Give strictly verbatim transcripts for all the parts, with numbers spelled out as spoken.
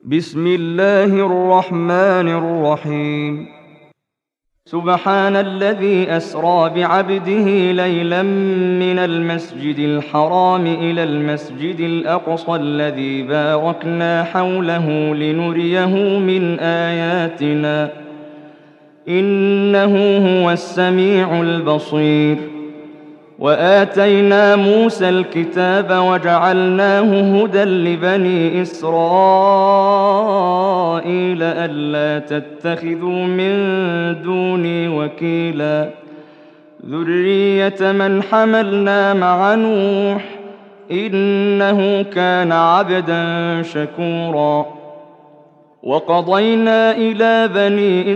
بسم الله الرحمن الرحيم. سبحان الذي أسرى بعبده ليلا من المسجد الحرام إلى المسجد الأقصى الذي باركنا حوله لنريه من آياتنا إنه هو السميع البصير. وآتينا موسى الكتاب وجعلناه هدى لبني إسرائيل ألا تتخذوا من دوني وكيلا ذرية من حملنا مع نوح إنه كان عبدا شكورا. وقضينا إلى بني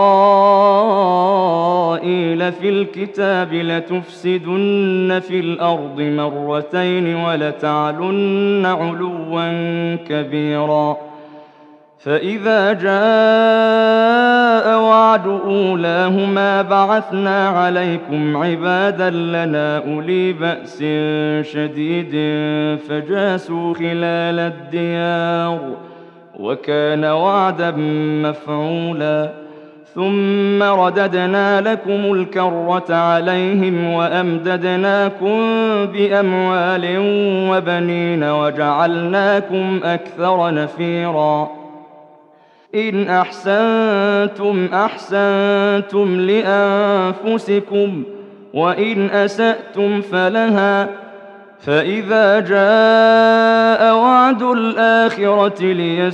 إسرائيل في الكتاب لتفسدن في الأرض مرتين ولتعلن علوا كبيرا. فإذا جاء وعد أولاهما بعثنا عليكم عبادا لنا أولي بأس شديد فجاسوا خلال الديار وكان وعدا مفعولا. ثم رددنا لكم الكرة عليهم وأمددناكم بأموال وبنين وجعلناكم أكثر نفيرا. إن أحسنتم أحسنتم لأنفسكم وإن أسأتم فلها. فإذا جاء وعد الآخرة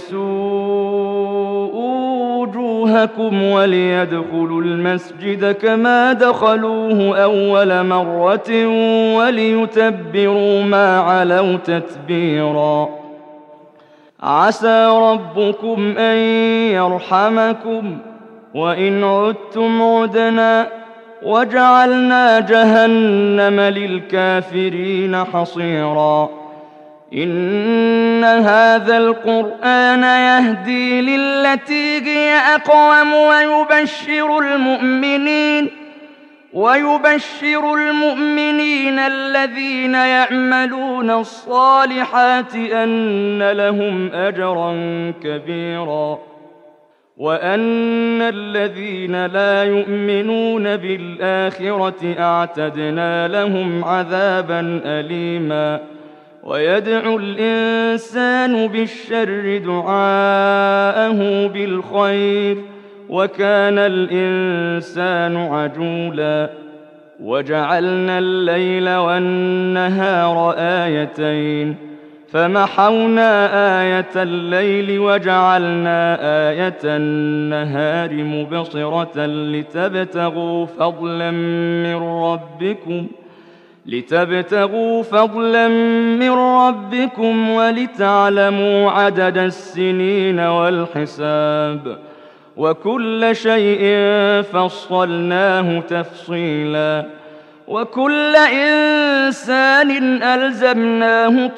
ليسوءوا وجوهكم وليدخلوا المسجد كما دخلوه أول مرة وليتبروا ما علوا تتبيرا. عسى ربكم أن يرحمكم وإن عدتم عدنا وجعلنا جهنم للكافرين حصيرا. إن هذا القرآن يهدي للتي هي أقوم ويبشر المؤمنين ويبشر المؤمنين الذين يعملون الصالحات أن لهم أجرا كبيرا وأن الذين لا يؤمنون بالآخرة أعتدنا لهم عذابا أليما. ويدعو الإنسان بالشر دعاءه بالخير وكان الإنسان عجولا. وجعلنا الليل والنهار آيتين فمحونا آية الليل وجعلنا آية النهار مبصرة لتبتغوا فضلا من ربكم لتبتغوا فضلا من ربكم ولتعلموا عدد السنين والحساب وكل شيء فصلناه تفصيلا. وكل إنسان ألزمناه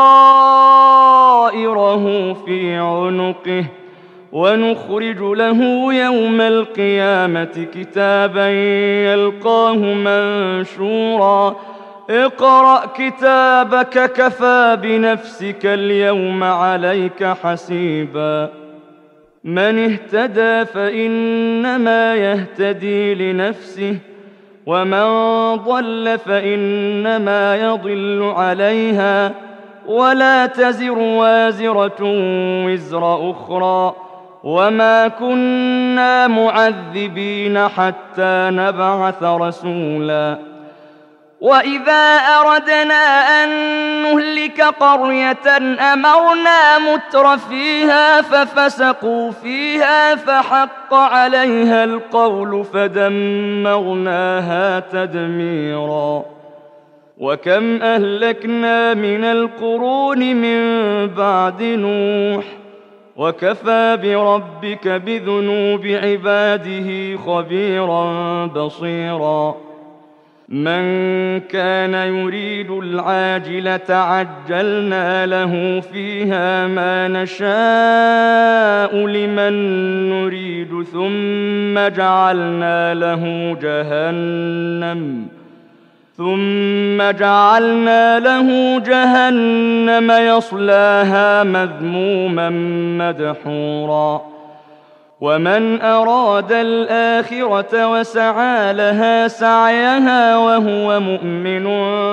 طائره في عنقه ونخرج له يوم القيامة كتابا يلقاه منشورا. اقرأ كتابك كفى بنفسك اليوم عليك حسيبا. من اهتدى فإنما يهتدي لنفسه ومن ضل فإنما يضل عليها ولا تزر وازرة وزر أخرى وما كنا معذبين حتى نبعث رسولا. وإذا أردنا أن نهلك قرية أمرنا متر فيها ففسقوا فيها فحق عليها القول فدمرناها تدميرا. وكم أهلكنا من القرون من بعد نوح وكفى بربك بذنوب عباده خبيرا بصيرا. من كان يريد العاجلة عجلنا له فيها ما نشاء لمن نريد ثم جعلنا له جهنم ثم جعلنا له جهنم يصلاها مذموما مدحورا ومن أراد الآخرة وسعى لها سعيها وهو مؤمن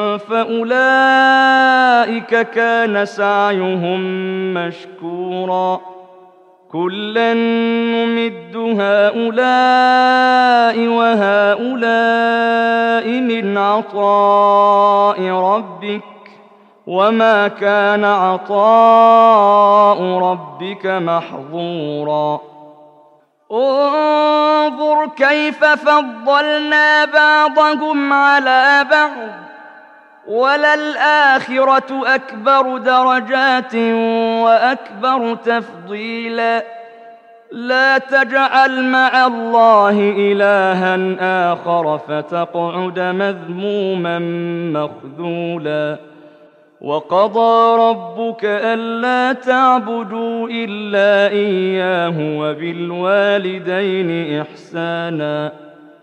فأولئك كان سعيهم مشكورا كلا نمد هؤلاء وهؤلاء من عطاء ربك وما كان عطاء ربك محظورا انظر كيف فضلنا بعضهم على بعض وللآخرة أكبر درجات وأكبر تفضيلا لا تجعل مع الله إلها آخر فتقعد مذموما مخذولا وقضى ربك ألا تعبدوا إلا إياه وبالوالدين إحسانا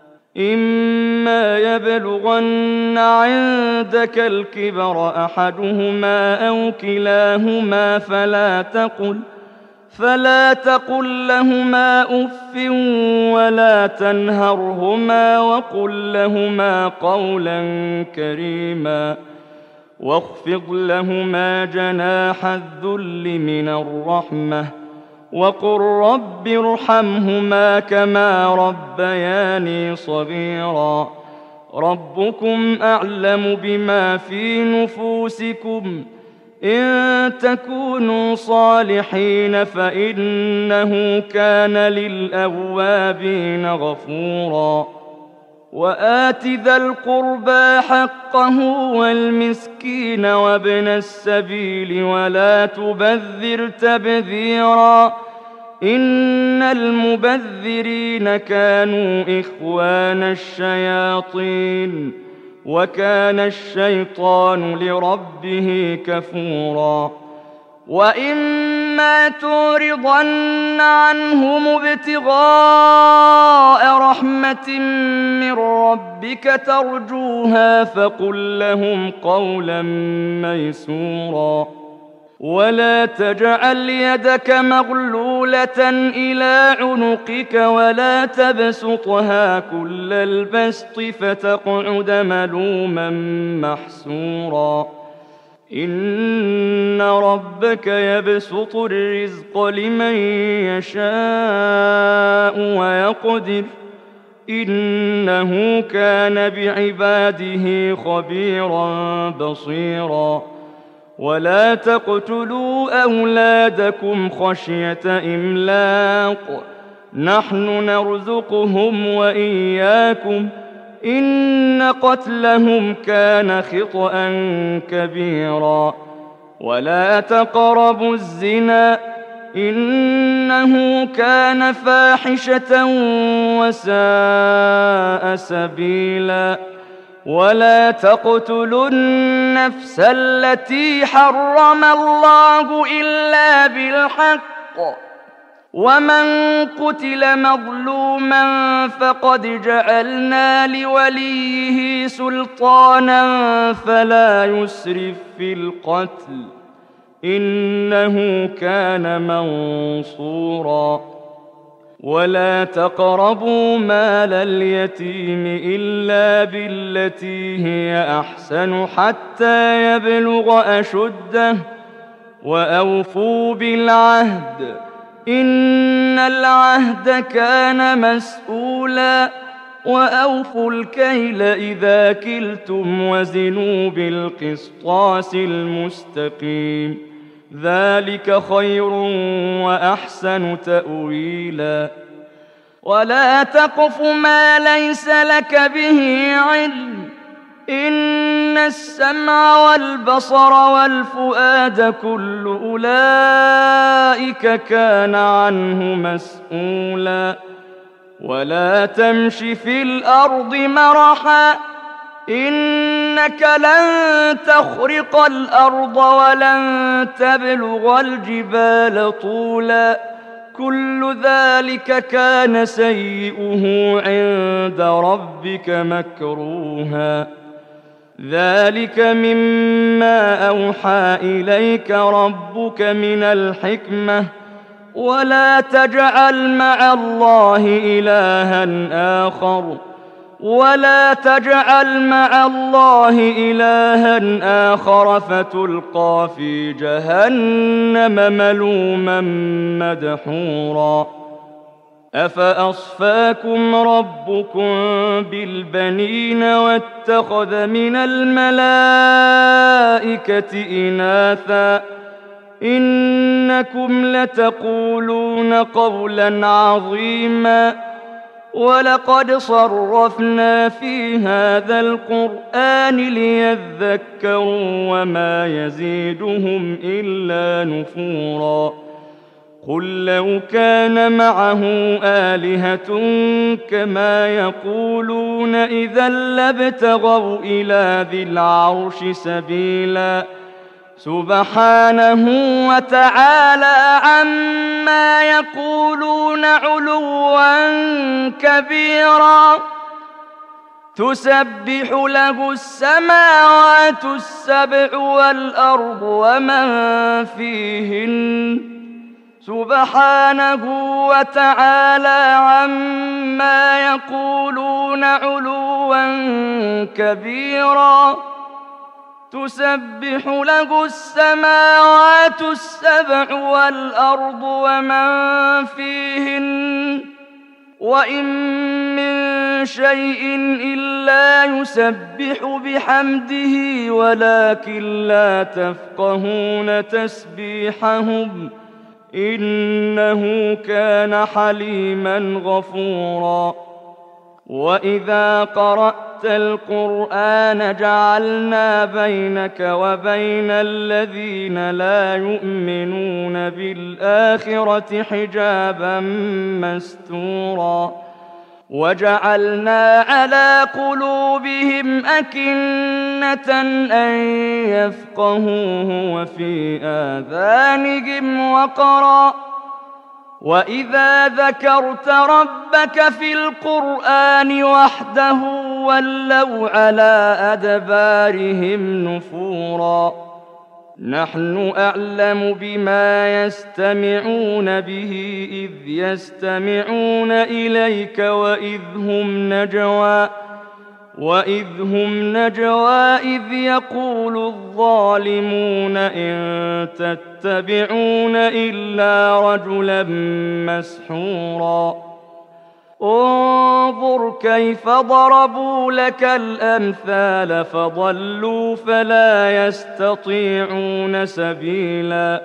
إما يبلغن عندك الكبر أحدهما أو كلاهما فلا تقل فلا تقل لهما أف ولا تنهرهما وقل لهما قولا كريما واخفض لهما جناح الذل من الرحمة وقل رب ارحمهما كما ربياني صغيرا ربكم أعلم بما في نفوسكم إن تكونوا صالحين فإنه كان للأوابين غفورا وآت ذا القربى حقه والمسكين وابن السبيل ولا تبذر تبذيرا إن المبذرين كانوا إخوان الشياطين وكان الشيطان لربه كفورا وإما تعرضن عنهم ابتغاء رحمة من ربك ترجوها فقل لهم قولا ميسورا ولا تجعل يدك مغلولة إلى عنقك ولا تبسطها كل البسط فتقعد ملوما محسورا إن ربك يبسط الرزق لمن يشاء ويقدر إنه كان بعباده خبيرا بصيرا ولا تقتلوا أولادكم خشية إملاق نحن نرزقهم وإياكم إن قتلهم كان خطأ كبيرا ولا تقربوا الزنا إنه كان فاحشة وساء سبيلا ولا تقتلوا النفس التي حرم الله إلا بالحق ومن قتل مظلوما فقد جعلنا لوليه سلطانا فلا يسرف في القتل إنه كان منصورا ولا تقربوا مال اليتيم إلا بالتي هي أحسن حتى يبلغ أشده وأوفوا بالعهد إن العهد كان مسؤولا وأوفوا الكيل إذا كلتم وزنوا بالقسطاس المستقيم ذلك خير وأحسن تأويلا ولا تقف ما ليس لك به علم إن السمع والبصر والفؤاد كل أولئك كان عنه مسؤولا ولا تمش في الأرض مرحا إنك لن تخرق الأرض ولن تبلغ الجبال طولا كل ذلك كان سيئه عند ربك مكروها ذلك مما أوحى إليك ربك من الحكمة ولا تجعل مع الله إلها آخر ولا تجعل مع الله إلها آخر فتلقى في جهنم ملوما مدحورا أفأصفاكم ربكم بالبنين واتخذ من الملائكة إناثا إنكم لتقولون قولا عظيما ولقد صرفنا في هذا القرآن ليذكروا وما يزيدهم إلا نفورا قل لو كان معه آلهة كما يقولون إذا لابتغوا إلى ذي العرش سبيلا سبحانه وتعالى عما يقولون علوا كبيرا تسبح له السماوات السبع والأرض ومن فيهن سبحانه وتعالى عما يقولون علوا كبيرا تسبح له السماوات السبع والأرض ومن فيهن وإن من شيء إلا يسبح بحمده ولكن لا تفقهون تسبيحهم إنه كان حليما غفورا وإذا قرأت القرآن جعلنا بينك وبين الذين لا يؤمنون بالآخرة حجابا مستورا وجعلنا على قلوبهم أكنة أن يفقهوه وفي آذانهم وقرا وإذا ذكرت ربك في القرآن وحده ولوا على أدبارهم نفورا نحن أعلم بما يستمعون به إذ يستمعون إليك وإذ هم نجوى وإذ هم نجوى إذ يقول الظالمون إن تتبعون إلا رجلا مسحورا انظر كيف ضربوا لك الأمثال فضلوا فلا يستطيعون سبيلا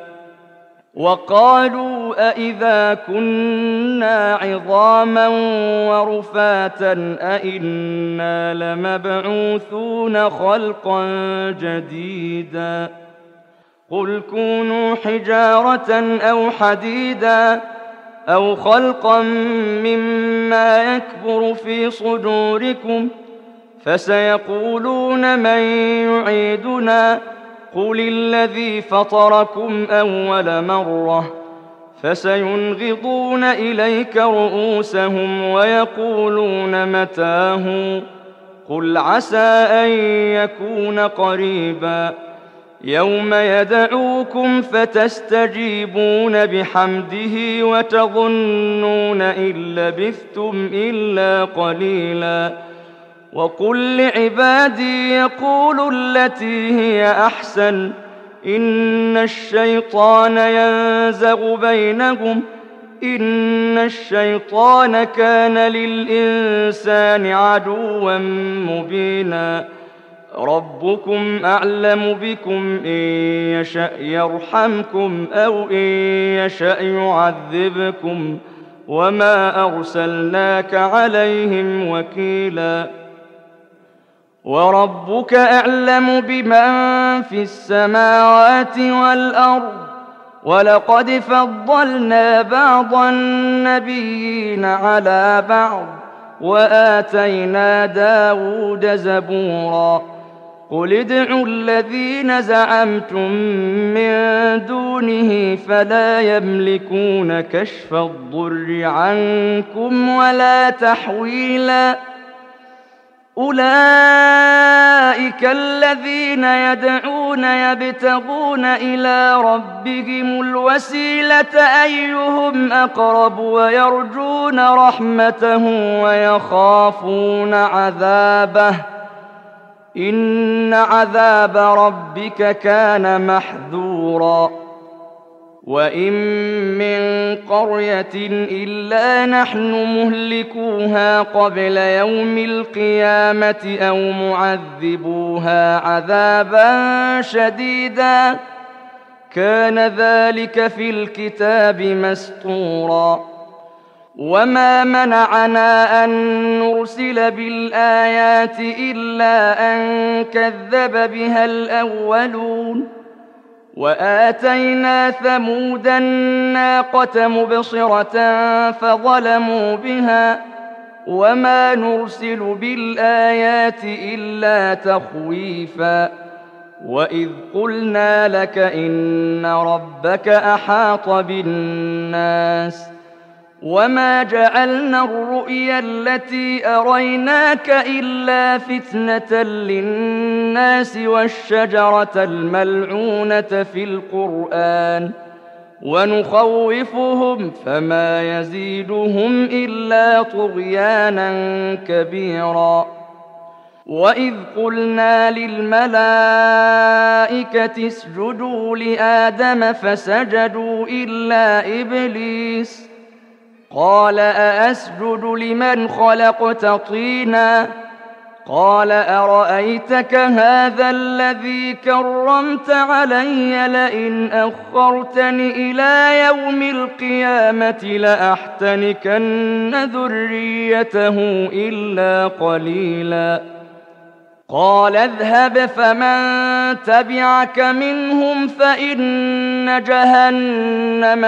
وقالوا أإذا كنا عظاما ورفاتا أإنا لمبعوثون خلقا جديدا قل كونوا حجارة أو حديدا أو خلقا مما يكبر في صدوركم فسيقولون من يعيدنا قل الذي فطركم أول مرة فسينغضون إليك رؤوسهم ويقولون متاه قل عسى أن يكون قريبا يوم يدعوكم فتستجيبون بحمده وتظنون إن لبثتم إلا قليلا وقل لعبادي يقولوا التي هي أحسن إن الشيطان ينزغ بينهم إن الشيطان كان للإنسان عدوا مبينا ربكم أعلم بكم إن يشأ يرحمكم أو إن يشأ يعذبكم وما أرسلناك عليهم وكيلا وربك أعلم بمن في السماوات والأرض ولقد فضلنا بعض النبيين على بعض وآتينا داود زبورا قل ادعوا الذين زعمتم من دونه فلا يملكون كشف الضر عنكم ولا تحويلا أولئك الذين يدعون يبتغون إلى ربهم الوسيلة أيهم أقرب ويرجون رحمته ويخافون عذابه إن عذاب ربك كان محذورا وإن من قرية إلا نحن مهلكوها قبل يوم القيامة أو معذبوها عذابا شديدا كان ذلك في الكتاب مسطورا وما منعنا أن نرسل بالآيات إلا أن كذب بها الأولون وآتينا ثمود الناقة مبصرة فظلموا بها وما نرسل بالآيات إلا تخويفا وإذ قلنا لك إن ربك أحاط بالناس وما جعلنا الرؤيا التي أريناك إلا فتنة للناس والشجرة الملعونة في القرآن ونخوفهم فما يزيدهم إلا طغيانا كبيرا وإذ قلنا للملائكة اسجدوا لآدم فسجدوا إلا إبليس قال أأسجد لمن خلقت طينا قال أرأيتك هذا الذي كرمت علي لئن أخرتني إلى يوم القيامة لأحتنكن ذريته إلا قليلا قال اذهب فمن تبعك منهم فإن جهنم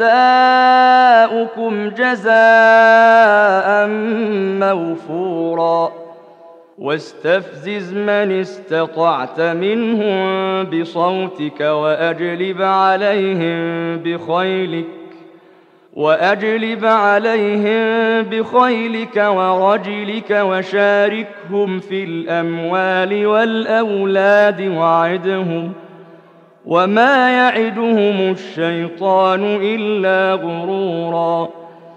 جزاؤكم جزاء موفورا واستفزز من استطعت منهم بصوتك وأجلب عليهم بخيلك وأجلب عليهم بخيلك ورجلك وشاركهم في الأموال والأولاد وعدهم وما يعدهم الشيطان إلا غرورا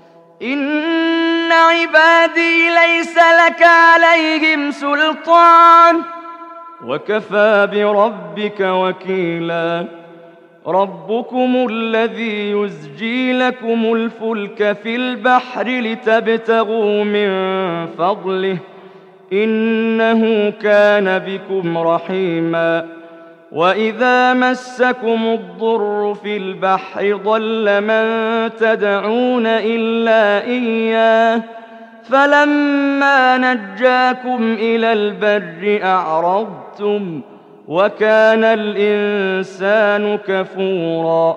إن عبادي ليس لك عليهم سلطان وكفى بربك وكيلا ربكم الذي يزجي لكم الفلك في البحر لتبتغوا من فضله إنه كان بكم رحيما وإذا مسكم الضر في البحر ضل من تدعون إلا إياه فلما نجاكم إلى البر أعرضتم وكان الإنسان كفورا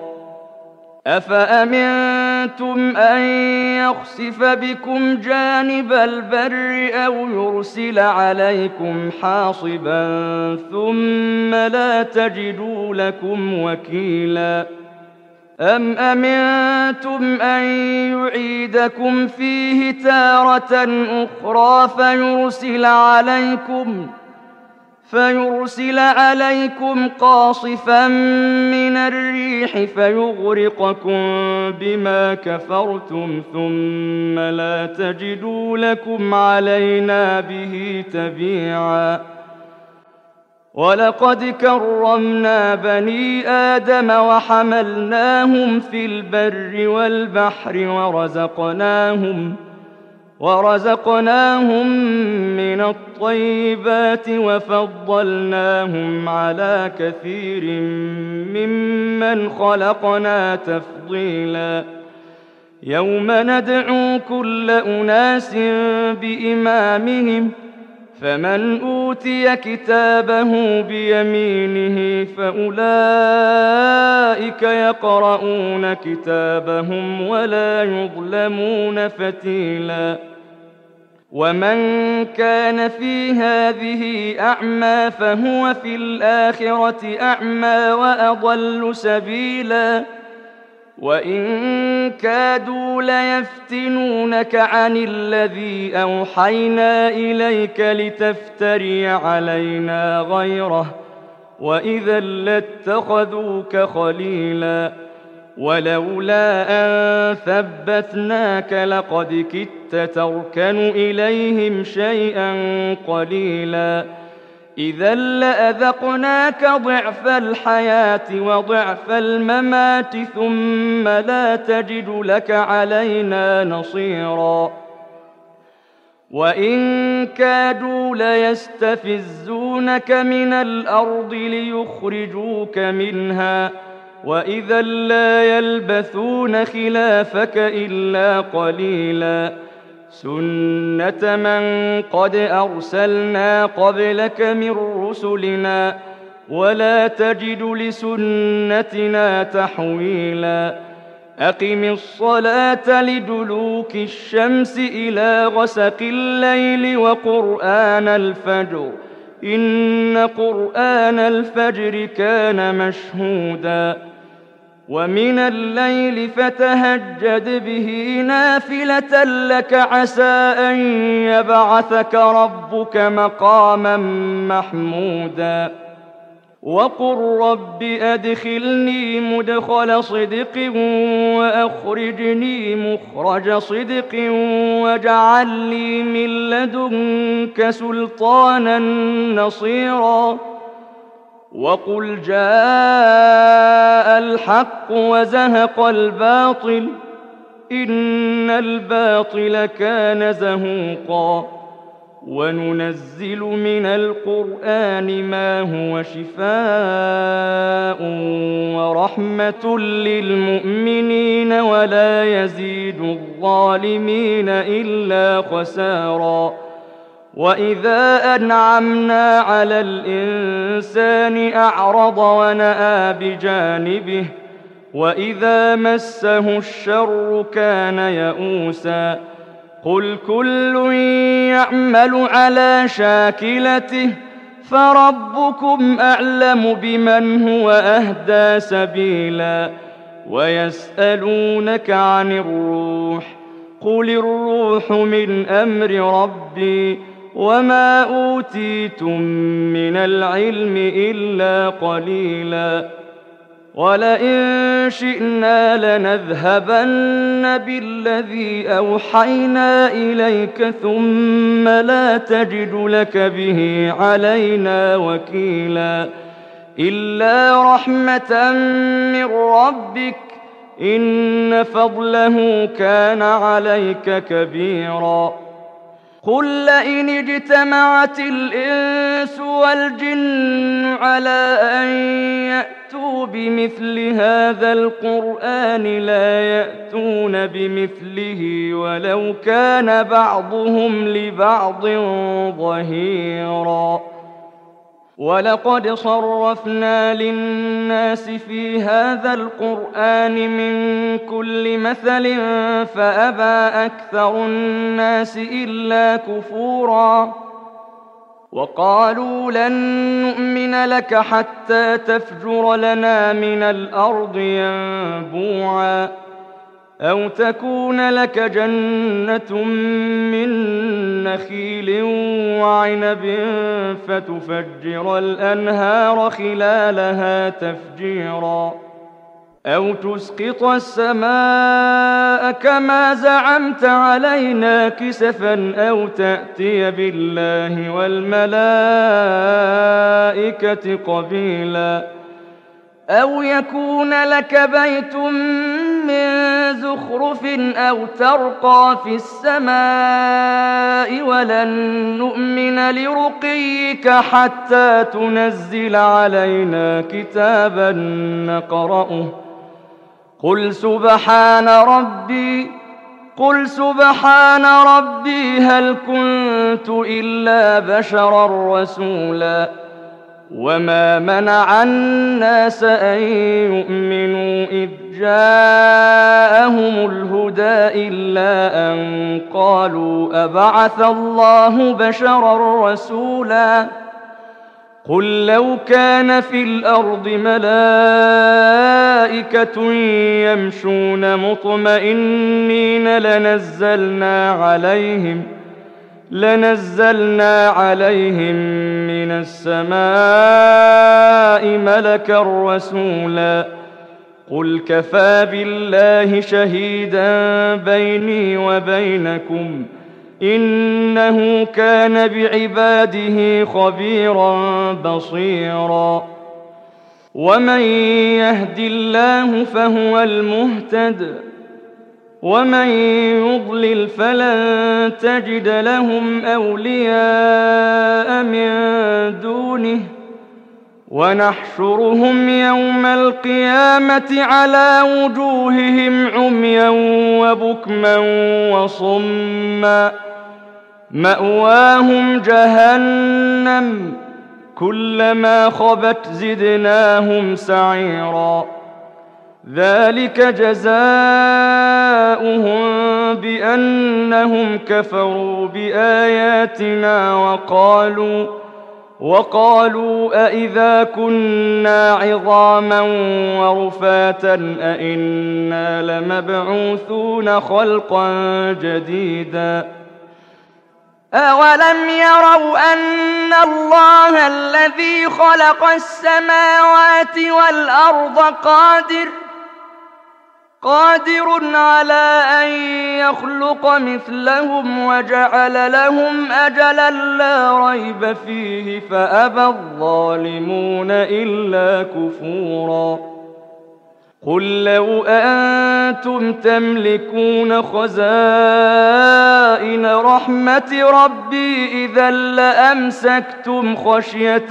أفأمنتم أن يخسف بكم جانب البر أو يرسل عليكم حاصبا ثم لا تجدوا لكم وكيلا أم أمنتم أن يعيدكم فيه تارة أخرى فيرسل عليكم فيرسل عليكم قاصفا من الريح فيغرقكم بما كفرتم ثم لا تجدوا لكم علينا به تبيعا ولقد كرمنا بني آدم وحملناهم في البر والبحر ورزقناهم ورزقناهم من الطيبات وفضلناهم على كثير ممن خلقنا تفضيلا يوم ندعو كل أناس بإمامهم فمن أوتي كتابه بيمينه فأولئك يقرؤون كتابهم ولا يظلمون فتيلا ومن كان في هذه أعمى فهو في الآخرة أعمى وأضل سبيلا وإن كادوا ليفتنونك عن الذي أوحينا إليك لتفتري علينا غيره وإذا لاتخذوك خليلا ولولا أن ثبتناك لقد كدت تركن إليهم شيئا قليلا إذا لأذقناك ضعف الحياة وضعف الممات ثم لا تجد لك علينا نصيرا وإن كادوا ليستفزونك من الأرض ليخرجوك منها وإذا لا يلبثون خلافك إلا قليلا سنة من قد أرسلنا قبلك من رسلنا ولا تجد لسنتنا تحويلا أقم الصلاة لدلوك الشمس إلى غسق الليل وقرآن الفجر إن قرآن الفجر كان مشهودا ومن الليل فتهجد به نافلة لك عسى أن يبعثك ربك مقاما محمودا وقل رب أدخلني مدخل صدق وأخرجني مخرج صدق واجعل لي من لدنك سلطانا نصيرا وقل جاء الحق وزهق الباطل إن الباطل كان زهوقا وننزل من القرآن ما هو شفاء ورحمة للمؤمنين ولا يزيد الظالمين إلا خسارا وإذا أنعمنا على الإنسان أعرض ونأى بجانبه وإذا مسه الشر كان يئوسا قل كل يعمل على شاكلته فربكم أعلم بمن هو أهدى سبيلا ويسألونك عن الروح قل الروح من أمر ربي وما أوتيتم من العلم إلا قليلا ولئن شئنا لنذهبن بالذي أوحينا إليك ثم لا تجد لك به علينا وكيلا إلا رحمة من ربك إن فضله كان عليك كبيرا قل لئن اجتمعت الإنس والجن على أن يأتوا بمثل هذا القرآن لا يأتون بمثله ولو كان بعضهم لبعض ظهيرا ولقد صرفنا للناس في هذا القرآن من كل مثل فأبى أكثر الناس إلا كفورا وقالوا لن نؤمن لك حتى تفجر لنا من الأرض ينبوعا أو تكون لك جنة من نخيل وعنب فتفجر الأنهار خلالها تفجيرا أو تسقط السماء كما زعمت علينا كسفا أو تأتي بالله والملائكة قبيلا أو يكون لك بيت من زخرف أو ترقى في السماء ولن نؤمن لرقيك حتى تنزل علينا كتابا نقرأه قل سبحان ربي قل سبحان ربي هل كنت إلا بشرا رسولا وما منع الناس أن يؤمنوا إذ جاءهم الهدى إلا أن قالوا أبعث الله بشرا رسولا قل لو كان في الأرض ملائكة يمشون مطمئنين لنزلنا عليهم لنزلنا عليهم من السماء ملكا رسولا قل كفى بالله شهيدا بيني وبينكم إنه كان بعباده خبيرا بصيرا ومن يهد الله فهو المهتد ومن يضلل فلن تجد لهم أولياء من دونه ونحشرهم يوم القيامة على وجوههم عميا وبكما وصما مأواهم جهنم كلما خبت زدناهم سعيرا ذلك جزاؤهم بأنهم كفروا بآياتنا وقالوا وقالوا أإذا كنا عظاما ورفاتا أإنا لمبعوثون خلقا جديدا أولم يروا أن الله الذي خلق السماوات والأرض قادر قادر على أن يخلق مثلهم وجعل لهم أجلا لا ريب فيه فأبى الظالمون إلا كفورا قل لو أنتم تملكون خزائن رحمة ربي إذا لأمسكتم خشية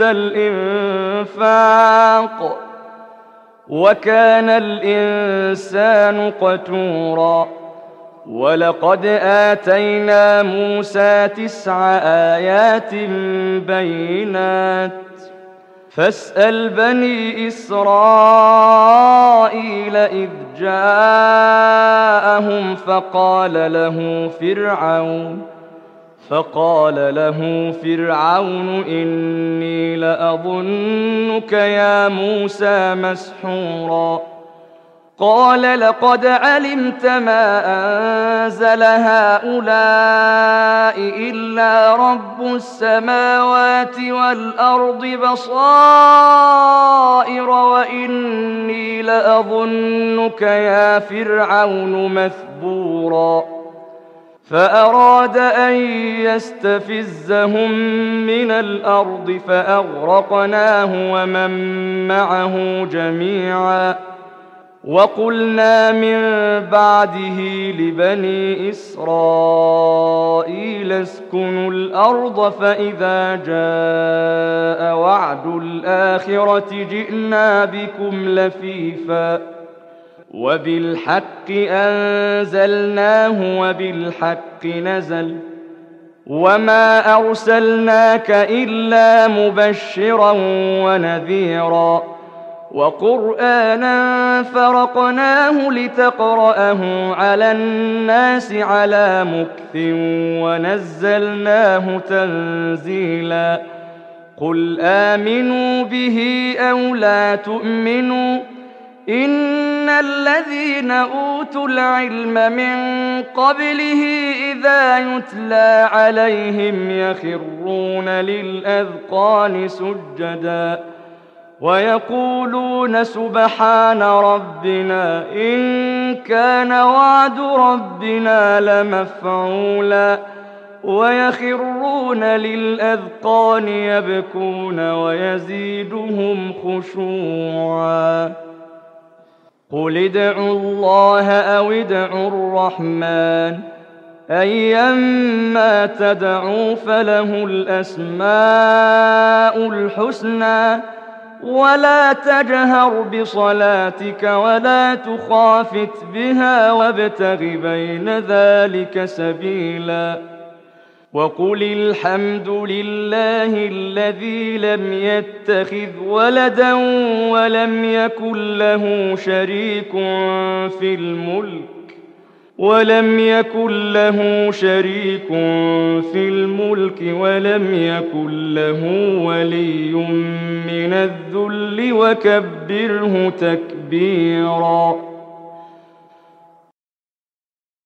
الإنفاق وكان الإنسان قتورا ولقد آتينا موسى تسع آيات بينات فاسأل بني إسرائيل إذ جاءهم فقال له فرعون فقال له فرعون إني لأظنك يا موسى مسحورا قال لقد علمت ما أنزل هؤلاء إلا رب السماوات والأرض بصائر وإني لأظنك يا فرعون مثبورا فأراد أن يستفزهم من الأرض فأغرقناه ومن معه جميعا وقلنا من بعده لبني إسرائيل اسكنوا الأرض فإذا جاء وعد الآخرة جئنا بكم لفيفا وبالحق أنزلناه وبالحق نزل وما أرسلناك إلا مبشرا ونذيرا وقرآنا فرقناه لتقرأه على الناس على مكث ونزلناه تنزيلا قل آمنوا به أو لا تؤمنوا إن الذين أوتوا العلم من قبله إذا يتلى عليهم يخرون للأذقان سجدا ويقولون سبحان ربنا إن كان وعد ربنا لمفعولا ويخرون للأذقان يبكون ويزيدهم خشوعا قل ادعوا الله أو ادعوا الرحمن أيما تدعوا فله الأسماء الحسنى ولا تجهر بصلاتك ولا تخافت بها وابتغ بين ذلك سبيلا وقل الحمد لله الذي لم يتخذ ولدا ولم يكن له شريك في الملك ولم يكن له شريك في الملك ولم يكن له ولي من الذل وكبره تكبيرا.